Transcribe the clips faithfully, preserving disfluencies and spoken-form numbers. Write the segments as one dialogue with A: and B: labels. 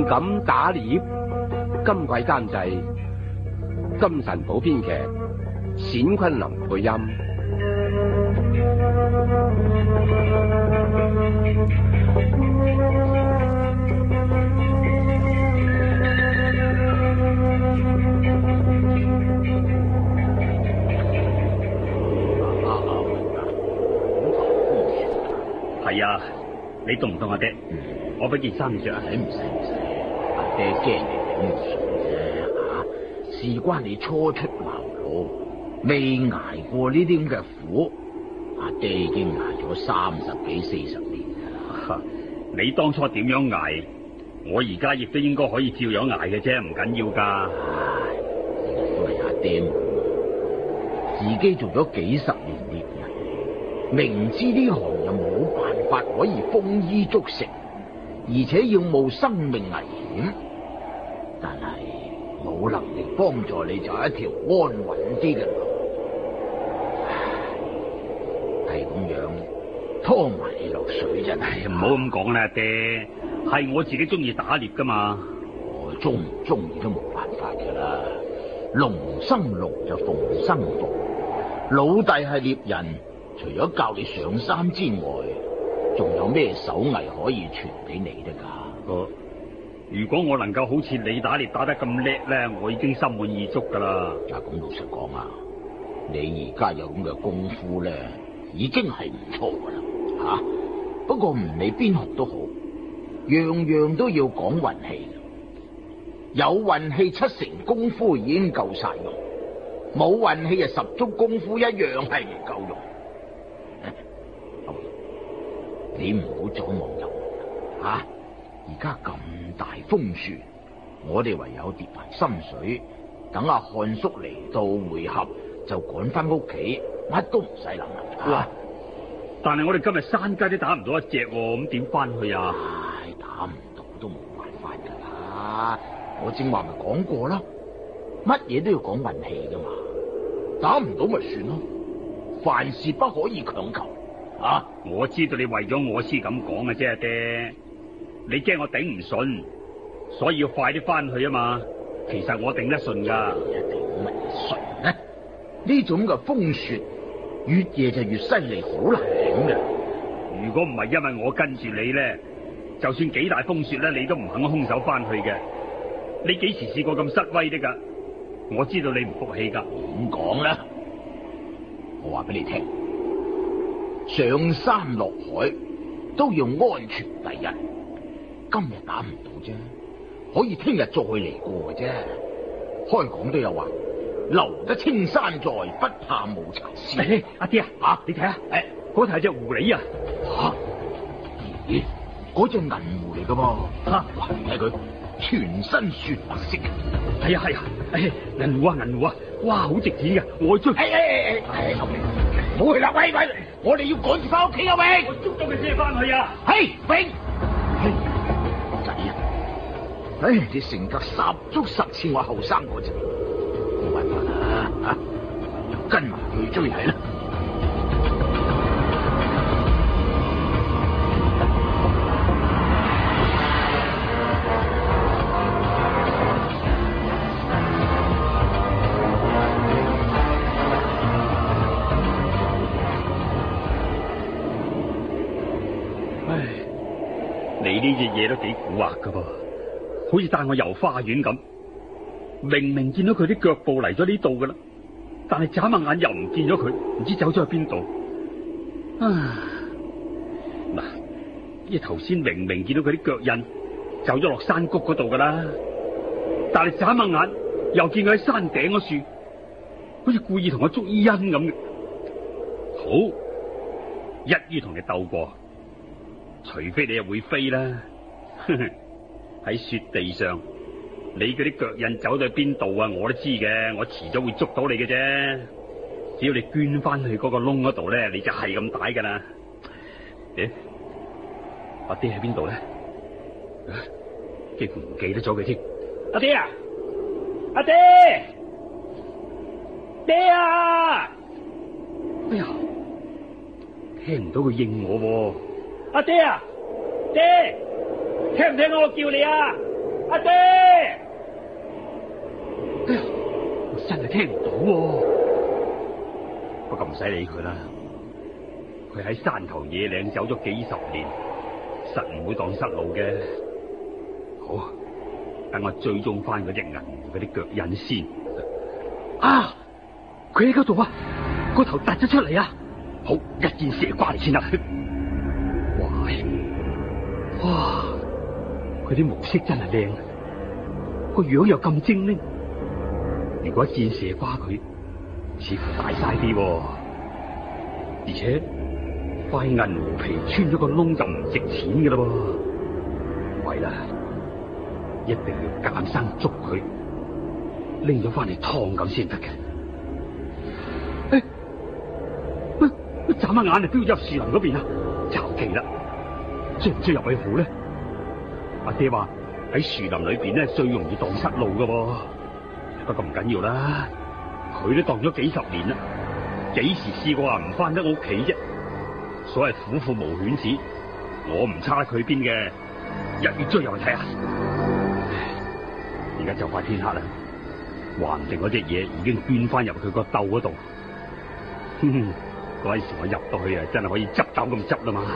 A: 敢打獵。今季監製金神寶編劇，冼昆霖配音。
B: 係啊，你凍唔凍啊，爹？
C: 嗯、
B: 我俾件衫你着啊。
C: 唔使唔使，阿爹驚你頂唔順啫吓。事關你初出茅廬，未挨過呢啲咁嘅苦，阿爹已經挨咗三十幾四十年啦。
B: 你當初點樣挨，我而家亦都應該可以照樣挨嘅啫，唔緊要噶。
C: 唉，都係阿爹冇，自己做咗幾十年獵人，明知呢行又冇辦法可以豐衣足食，而且要冒生命危險，但係冇能力幫助你就係一條安穩啲嘅路。係咁樣拖埋你落水真係。
B: 唔好咁講啦，爹，係我自己中意打獵噶嘛。
C: 我中唔中意都冇辦法噶啦，龍生龍就鳳生鳳。老弟係獵人，除咗教你上山之外，仲有咩手藝可以傳俾你得噶？
B: 哦，如果我能夠好似你打獵打得咁叻咧，我已經心滿意足噶啦。
C: 嗱，咁老實講啊，你而家有咁嘅功夫咧，已經係唔錯噶啦，吓、啊。不過唔理邊行都好，樣樣都要講運氣。有運氣七成功夫已經夠晒用，冇運氣啊十足功夫一樣係唔夠用。你唔好左望右望吓，而家咁大風雪，我哋唯有跌埋心水，等阿漢叔嚟到會合就趕翻屋企，乜都唔使諗啦。
B: 哇！但係我哋今日山雞都打唔到一隻，咁點翻去啊？
C: 唉，打唔到都冇辦法噶啦，我正話咪講過啦，乜嘢都要講運氣噶嘛，打唔到咪算咯，凡事不可以強求。啊！
B: 我知道你為咗我先咁講嘅啫，爹。你驚我頂唔順，所以要快啲翻去啊嘛。其實我頂得順噶。
C: 一定咪順呢？呢種嘅風雪越夜就越犀利，好難頂嘅。
B: 如果唔係因為我跟住你咧，就算幾大風雪咧，你都唔肯空手翻去嘅。你幾時試過咁失威的噶？我知道你唔服氣噶。
C: 點講咧？我話俾你聽。上山落海都要安全第一，今日打唔到啫，可以聽日再嚟過嘅啫。開講都有話，留得青山在，不怕無柴燒。
B: 阿爹啊，啊你睇下，誒，嗰頭係隻狐狸啊！
C: 吓，咦，嗰隻銀狐嚟噶噃？吓，哇，睇佢全身雪白色嘅。
B: 係啊係啊，誒，銀狐啊銀狐啊，哇，好值錢噶，我追。誒誒誒誒，
C: 唔好去啦，喂喂！我哋要趕住翻屋企啊，喂！
B: 我捉到佢先翻去啊！
C: 嘿，永，仔啊！唉，你性格十足十似我後生嗰陣，冇辦法啦，吓、啊，就跟埋佢追係啦。
B: 你呢隻嘢都幾蠱惑噶噃，好似帶我遊花園咁。明明見到佢啲腳步嚟咗呢度噶啦，但係眨下眼又唔見咗佢，唔知走咗去邊度。啊，嗱，呢頭先明明見到佢啲腳印，走咗落山谷嗰度噶啦，但係眨下眼又見佢喺山頂嗰樹，好似故意同我捉伊恩咁嘅。好，一於同你鬥過。除非你又會飛啦，喺雪地上，你嗰啲腳印走到去邊度啊？我都知嘅，我遲早會捉到你嘅啫。只要你捐翻去嗰個窿嗰度咧，你就係咁大噶啦。誒，阿爹喺邊度咧？幾乎唔記得咗佢添。阿爹啊，阿爹，爹啊！哎呀，聽唔到佢應我喎。阿爹啊，爹，聽唔聽我叫你啊？ 阿爹！哎呀，我真係聽唔到喎。不過唔使理佢啦，佢喺山頭野嶺走咗幾十年，實唔會蕩失路嘅。好，等我追蹤翻嗰隻銀狐嗰啲腳印先。啊！佢喺嗰度啊，個頭突咗出嚟啊！好，一箭射瓜嚟先啦！哇！哇！佢啲毛色真係靚，個樣又咁精靈。如果一箭射瓜佢，似乎大晒啲，而且塊銀狐皮穿咗個窿就唔值錢㗎啦噃。係啦，一定要夾硬生捉佢，拎咗翻嚟燙咁先得嘅。誒，乜乜眨下眼就飆咗入樹林嗰邊啊！就奇啦，追唔追入去好咧？阿爹話喺樹林裏邊咧最容易蕩失路噶噃，不過唔緊要啦，佢都蕩咗幾十年啦，幾時試過話唔翻得屋企啫？所謂虎父無犬子，我唔差佢邊嘅，一於追入去睇下。而家就快天黑啦，話唔定嗰隻嘢已經捐翻入佢個竇嗰度。哼哼，嗰陣時我入到去啊，真係可以執走咁執啦嘛。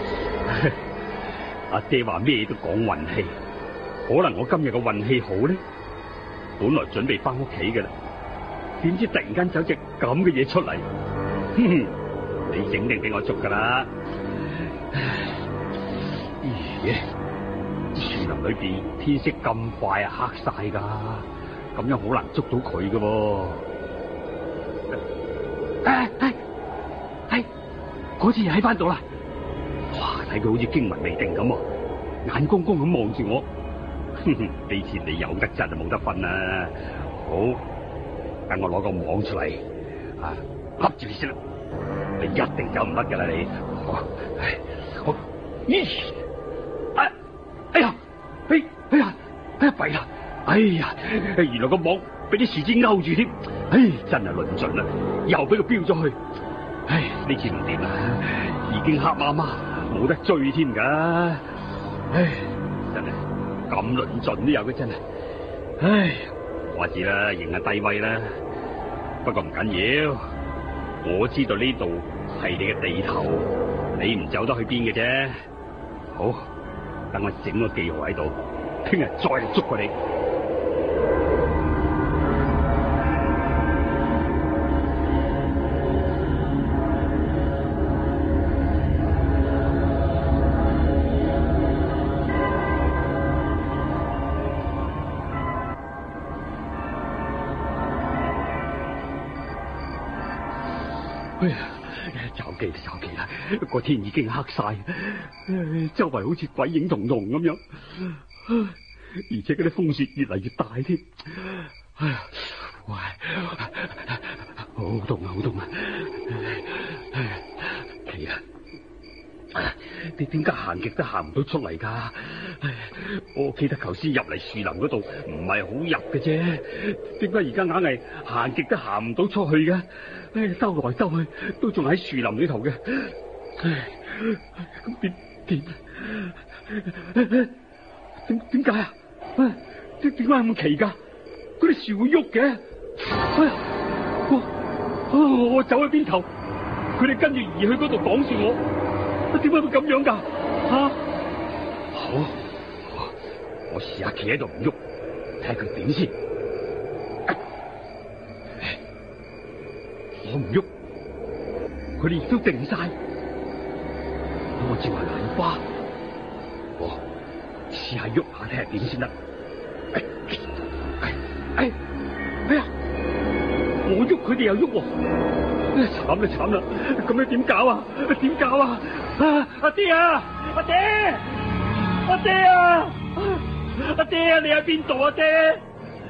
B: 阿爹話咩都講運氣，可能我今日個運氣好咧，本來準備翻屋企嘅啦，點知突然間走隻咁嘅嘢出嚟，哼哼，你整定俾我捉噶啦。咦，樹林裏邊天色咁快啊，黑晒噶，咁樣好難捉到佢噶喎。誒誒係，嗰隻嘢喺翻度啦！哇，睇佢好似驚魂未定咁，眼光光咁望住我。哼哼，呢次你有得震就冇得瞓啦。好，等我攞個網出嚟，啊，笠住你先啦。你一定走唔甩噶啦你。好，好，咦，哎，哎呀，哎，哎呀，哎呀，弊啦！哎呀，原來個網俾啲樹枝勾住添。唉，真係論盡啦，又俾佢飆咗去。唉，呢次唔掂啦，已經黑麻麻，冇得追添噶。唉，真係咁論盡都有嘅真係。唉，話知啦，認下低威啦。不過唔緊要，我知道呢度係你嘅地頭，你唔走得去邊嘅啫。好，等我整個記號喺度，聽日再嚟捉過你。哎呀，找記啦，找記啦！個天已經黑晒，周圍好似鬼影幢幢咁樣，而且嗰啲風雪越嚟越大添。哎呀，喂，好凍啊，好凍啊！哎，奇啊！你點解行極都行唔到出嚟噶？我記得頭先入嚟樹林嗰度唔係好入嘅啫，點解而家硬係行極都行唔到出去嘅？唉，兜來兜去都仲喺樹林裏頭嘅。唉，咁點點？點點解啊？點點解咁奇噶？嗰啲樹會喐嘅。哎呀，我我，我走去邊頭，佢哋跟住移去嗰度擋住我。點解會咁樣噶？吓、啊，好，我我試下企喺度唔喐，睇下佢點先。我唔喐，佢哋亦都定晒。我照下眼花，我試下喐下睇下點先得。哎哎哎呀！我喐佢哋又喐喎，慘啦慘啦！咁樣點搞啊？點搞啊？啊！阿爹啊！阿爹！阿爹啊！阿爹啊！你喺邊度啊？爹！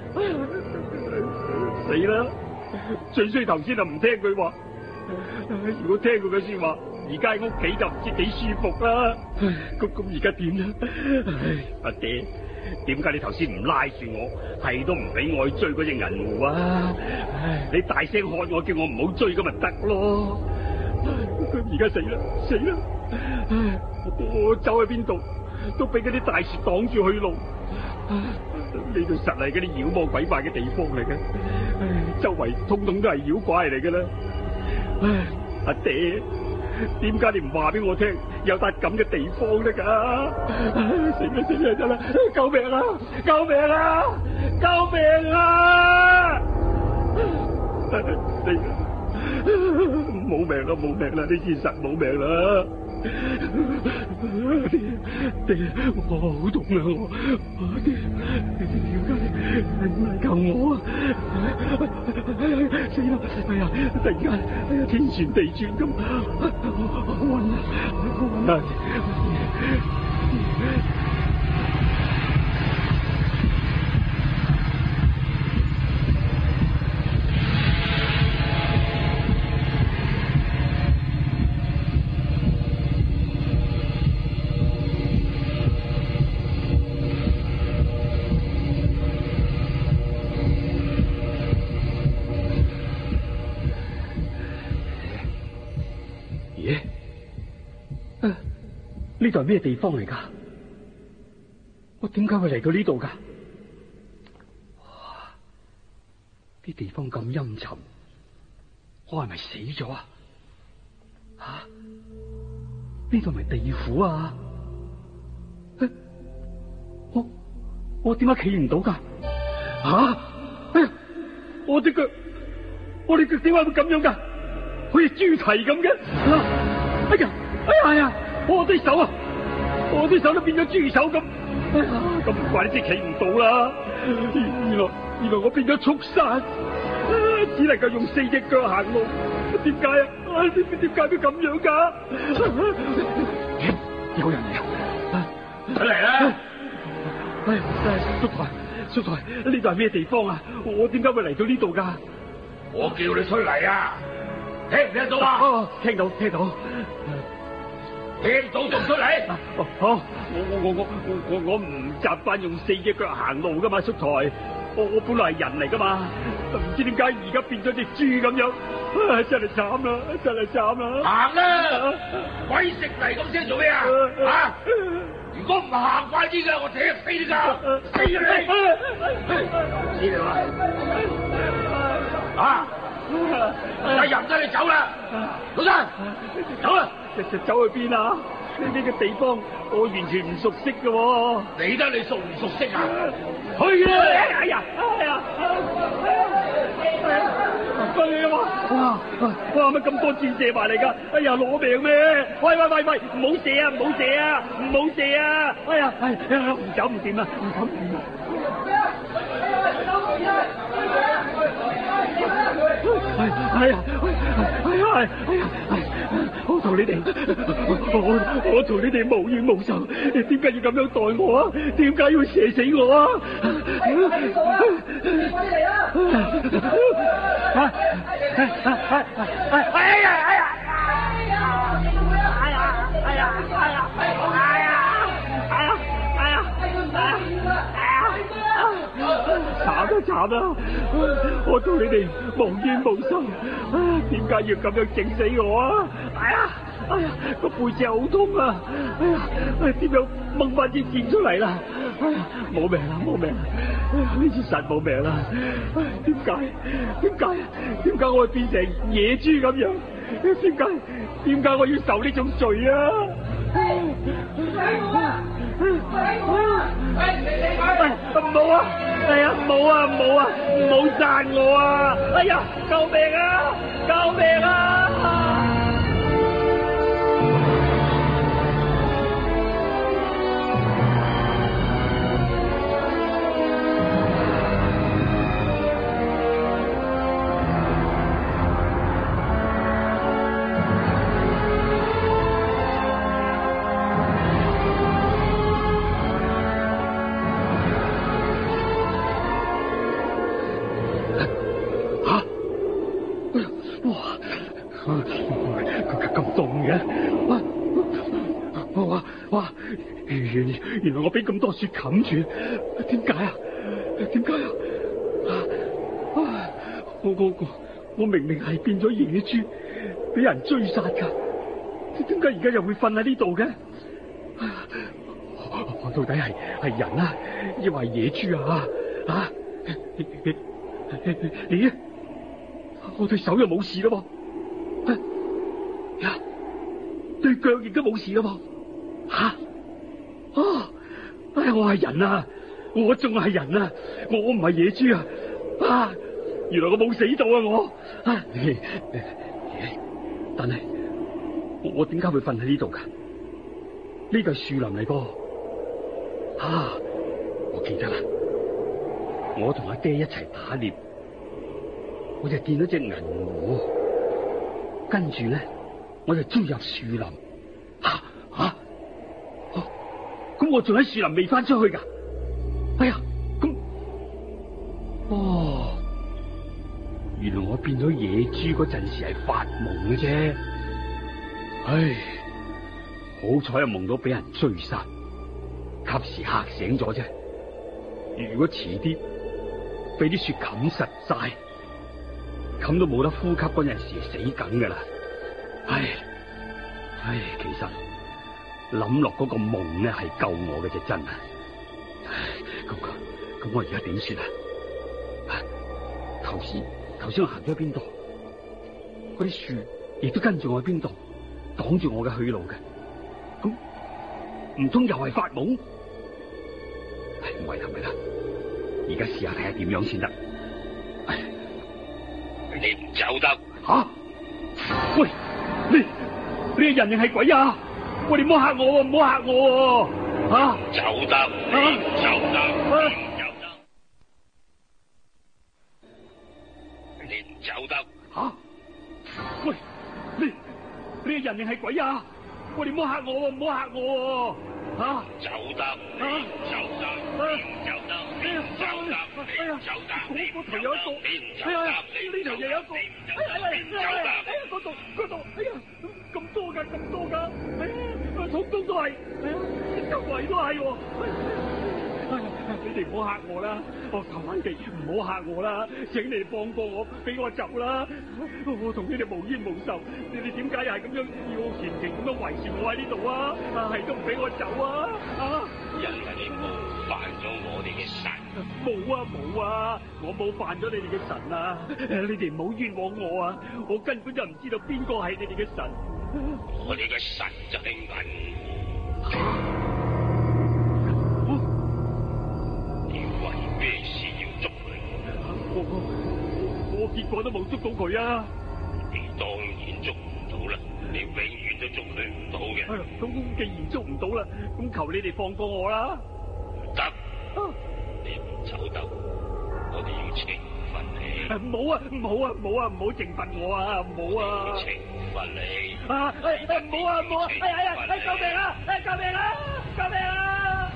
B: 死啦！最衰頭先就唔聽佢話，如果聽佢嘅說話，而家喺屋企就唔知幾舒服啦。咁咁而家點咧？唉，阿爹，點解你頭先唔拉住我，係都唔俾我去追嗰隻銀狐啊？唉，你大聲喝我，叫我唔好追咁咪得咯。咁而家死啦死啦！唉，我走去邊度都俾嗰啲大樹擋住去路， 呢度實係嗰啲妖魔鬼怪嘅地方嚟嘅，周圍通通都係妖怪嚟嘅啦。唉，阿爹，點解你唔話俾我聽有笪咁嘅地方得噶？死啦死啦真啦！救命啊！救命啊！救命啊！死啦！冇命啦冇命啦！呢次實冇命啦！爹爹，我好痛啊！我爹，你點解你唔嚟救我啊？死啦！哎呀，突然間，哎呀，天旋地轉咁，暈啊暈啊！呢度係咩地方嚟噶？我點解會嚟到呢度噶？哇！啲地方咁陰沉，我係咪死咗啊？吓！呢度係咪地府啊？欸、我我點解企唔到噶？吓、啊！哎呀！我隻腳，我隻腳點解會咁樣噶？好似豬蹄咁嘅、啊！哎呀！哎呀！哎呀！我啲手啊，我啲手都變咗豬手咁，哎呀，咁唔怪之企唔到啦。原來原來我變咗畜生，只能夠用四隻腳行路。點解啊？點點解會咁樣噶？有人嚟，出嚟啦！哎，叔台，叔台，呢度係咩地方啊？我點解會嚟到呢度噶？
C: 我叫你出嚟啊！聽唔聽到啊？
B: 哦，聽到，聽到。
C: 聽到仲出嚟？
B: 哦，好，我我我我我我唔習慣用四隻腳行路噶嘛，叔台，我我本來係人嚟噶嘛，唔知點解而家變咗隻豬咁樣，唉，真係慘啦，真係慘啦！
C: 行啦，鬼食泥咁聲做咩啊？啊！如果唔行快啲嘅，我踢死你噶，死你！知道啦，啊！阿人真係走啦，老生，走啦！就
B: 走去邊啊？呢啲嘅地方我完全唔熟悉嘅喎。
C: 理得你熟唔熟悉啊？
B: 去啦！哎呀！哎呀！哎呀！去啊嘛！哇哇！乜咁多箭射埋嚟噶？哎呀，攞命咩？喂喂喂喂！唔好射啊！唔好射啊！唔好射啊！哎呀！哎呀！唔走唔掂啊！唔走唔掂啊！哎呀！哎呀！哎呀！哎呀！我同你哋，我我同你哋無冤無仇，點解要咁樣待我啊？點解要射死我啊？快啲嚟啦！啊！哎呀！哎呀！哎呀！哎呀！哎呀！哎呀！哎呀！哎呀！哎呀！哎呀！哎呀！慘啦慘啦！我同你哋無冤無仇，點解要咁樣整死我啊？哎呀！哎呀，個背脊好痛啊！哎呀，哎點樣掹翻支箭出嚟啦？哎呀，冇命啦冇命！哎呀，呢次實冇命啦！哎，點解？點解？點解我會變成野豬咁樣？點解？點解我要受呢種罪啊？唔好啊！哎呀，唔好啊，唔好啊，唔好殺我啊！哎呀，救命啊！救命啊！原來我俾咁多雪冚住，點解啊？點解啊？啊！我我我我明明係變咗野豬，俾人追殺噶，點解而家又會瞓喺呢度嘅？我我到底係係人啊，抑或係野豬啊？啊！你你你你，我對手又冇事啦噃，呀，對腳亦都冇事啦噃，吓！啊！哎，我係人啊，我仲係人啊，我唔係野豬啊！啊！原來我冇死到啊！我啊，但係我點解會瞓喺呢度噶？呢個係樹林嚟噃。啊！我記得啦，我同阿爹一齊打獵，我就見到隻銀狐，跟住咧我就追入樹林。吓吓，咁我仲喺樹林未翻出去噶？哎呀，咁哦，原來我變咗野豬嗰陣時係發夢嘅啫。唉，好彩又夢到俾人追殺，及時嚇醒咗啫。如果遲啲俾啲雪冚實晒，冚到冇得呼吸嗰陣時，死梗噶啦！唉唉，其實諗落嗰個夢咧係救我嘅啫，真啊！咁咁，我而家點算啊？頭先頭先我行咗去邊度？嗰啲樹亦都跟住我去邊度，擋住我嘅去路嘅。咁唔通又係發夢？唉，唔係啦，唔係啦，而家試下睇下點樣先得。唉，你唔走得吓？啊？喂，你你係人定係鬼啊？喂，你唔好嚇我，唔好嚇我啊！走得，你唔走得，你唔走得，你唔走得吓？喂，你你係人定係鬼啊？喂，你唔好嚇我，唔好嚇我啊！走得，你唔走得，你唔走得，你唔走得，你唔走得，我頭有一個，你唔走得，呢頭又有一個，哎呀哎呀哎呀，嗰度嗰度，哎呀咁多噶咁多噶，哎呀通通都係，哎呀周圍都係喎，哎呀你哋唔好嚇我啦，我求下你哋唔好嚇我啦，請你哋放過我，俾我走啦，我同你哋無冤無仇，你哋點解又係咁樣要虔誠咁樣圍住我喺呢度啊？係都唔俾我走啊！啊！因為你冒犯咗我哋嘅神。冇啊冇啊，我冇犯咗你哋嘅神啊！你哋唔好冤枉我啊！我根本就唔知道邊個係你哋嘅神。我哋嘅神就係銀狐。你為咩事要捉佢？我我我結果都冇捉到佢啊！你當然捉唔到啦，你永遠都捉佢唔到嘅。咁既然捉唔到啦，咁求你哋放過我啦！唔得，你唔走得，我哋要懲罰你。唔好啊，唔好啊，唔好啊，唔好懲罰我啊，唔好啊！懲罰你。啊，誒誒，唔好啊，唔好啊！哎呀哎呀，救命啊！誒，救命啊！救命啊！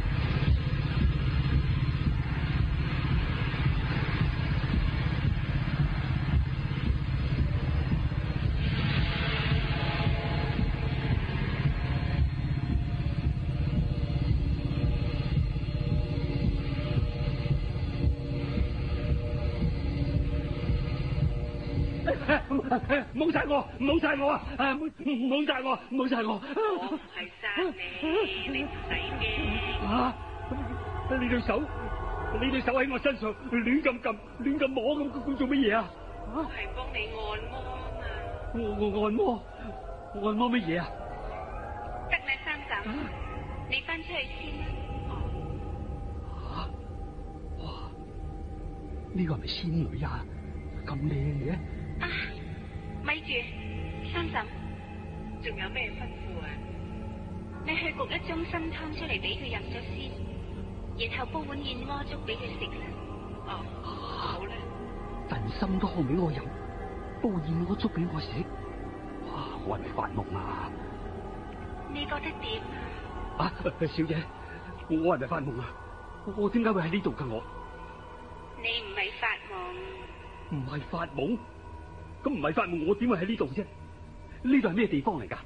B: 唔好殺我，唔好殺我啊！唔唔好殺我，唔好殺我！我唔係殺你，你唔使驚。啊！你對手，你對手喺我身上亂咁撳，亂咁摸咁，咁做乜嘢啊？我係幫你按摩啊！我我按摩，按摩乜嘢啊？得啦，三嬸，你翻出去先啦。啊！哇！呢個係咪仙女啊？咁靚嘅？啊！咪住，三嬸，仲有咩吩咐啊？你去焗一盅參湯出嚟俾佢飲咗先，然後煲碗燕窩粥俾佢食啦。哦，好啦。燉參湯俾我飲，煲燕窩粥俾我食。哇！我係咪發夢啊？你覺得點啊？啊，小姐，我係咪發夢啊？我點解會喺呢度噶？我你唔係發夢，唔係發夢。咁唔係發夢，我點會喺呢度啫？呢度係咩地方嚟噶？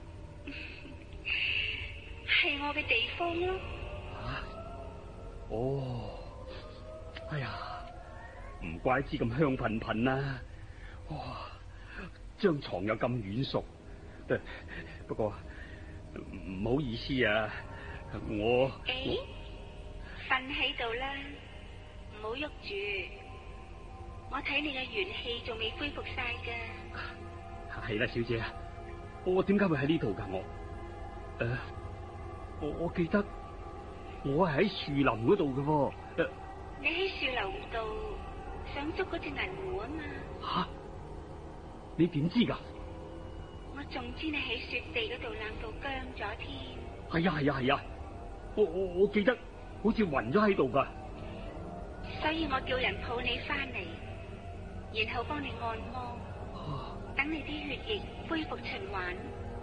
B: 係我嘅地方咯。啊？哦，哎呀，唔怪之咁香噴噴啦！哇，張床又咁軟熟。不過唔好意思啊， 我
D: 誒，瞓喺度啦，唔好喐住。我睇你嘅元氣仲未恢復晒噶。
B: 係啦，小姐，我點解會喺呢度噶？我誒、呃，我我記得我係喺樹林嗰度嘅喎。呃、
D: 你喺樹林度想捉嗰隻銀狐啊嘛？
B: 吓，你點知噶？
D: 我仲知你喺雪地嗰度冷到僵咗添。
B: 係啊係啊係啊，我我我記得好似暈咗喺度噶。
D: 所以我叫人抱你翻嚟，然後幫你按摩，等你啲血液恢復循環。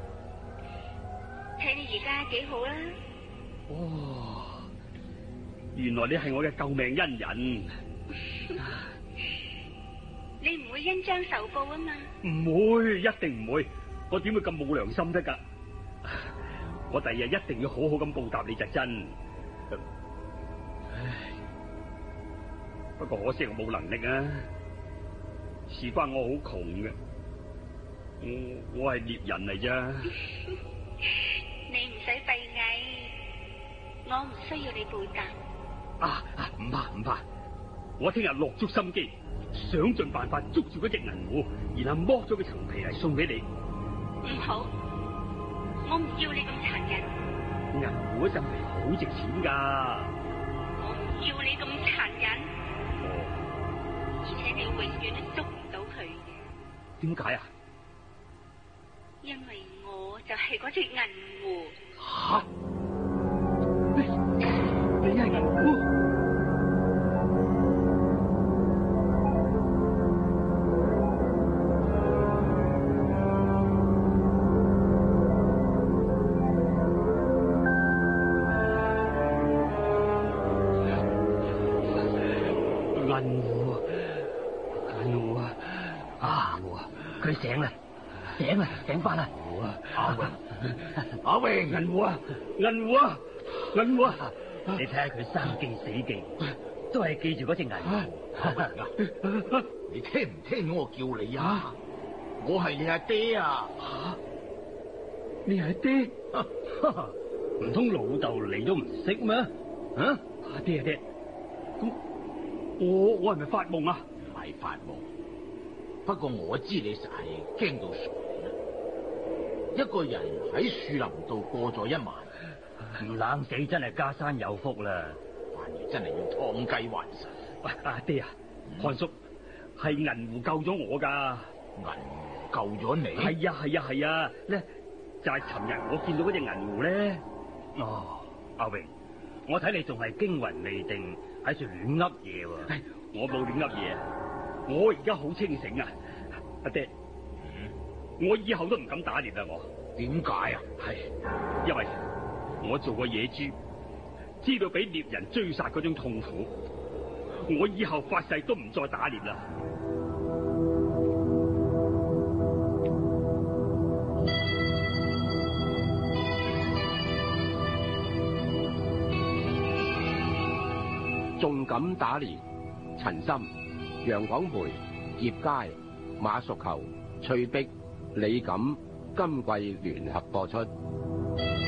D: 睇你而家幾好啦。
B: 哦，原來你係我嘅救命恩人。
D: 你唔會恩將仇報啊嘛？
B: 唔會，一定唔會。我點會咁冇良心得噶？我第日一定要好好咁報答你就真。唉，不過可惜我冇能力啊。事關我好窮嘅，我我係獵人嚟咋。
D: 你唔使閉翳，我唔需要你報答。
B: 啊啊，唔怕唔怕，我聽日落足心機，想盡辦法捉住嗰隻銀狐，然後剝咗佢層皮嚟送俾你。
D: 唔好，我唔要你咁殘忍。
B: 銀狐嗰陣皮好值錢噶。
D: 我唔要你咁殘忍。
B: 哦，
D: 而且你永遠都捉唔到佢嘅。
B: 點解啊？
D: 因為我就係嗰隻銀狐。
B: 吓？你你係銀狐？銀狐，銀狐啊！啊，佢醒啦，醒啦，醒翻啦！
C: 阿榮，阿榮，
B: 銀狐啊，銀狐啊，銀狐啊！
E: 你睇下佢生記死記，都係記住嗰隻銀狐。
C: 你聽唔聽到我叫你啊？我係你阿爹啊！
B: 吓，你係爹？
E: 唔通老豆你都唔識咩？啊，
B: 阿爹阿爹，咁我我係咪發夢啊？
C: 唔係發夢，不過我知你實係驚到傻啦。一個人喺樹林度過咗一晚，
E: 唔冷死真係家山有福啦。
C: 反而真係要劏雞還神。
B: 喂，阿爹啊，漢叔係銀狐救咗我噶。
C: 銀狐救咗你？
B: 係啊係啊係啊，咧就係尋日我見到嗰隻銀狐咧。
E: 哦，阿榮，我睇你仲係驚魂未定，喺度亂噏嘢喎。
B: 我冇亂噏嘢，我而家好清醒啊！阿爹，嗯、我以後都唔敢打獵啦。我
C: 點解啊？
B: 係因為我做過野豬，知道俾獵人追殺嗰種痛苦。我以後發誓都唔再打獵啦。
A: 仲敢打獵，陳森、楊廣培、葉佳、馬淑球、翠碧、李錦、金桂聯合播出。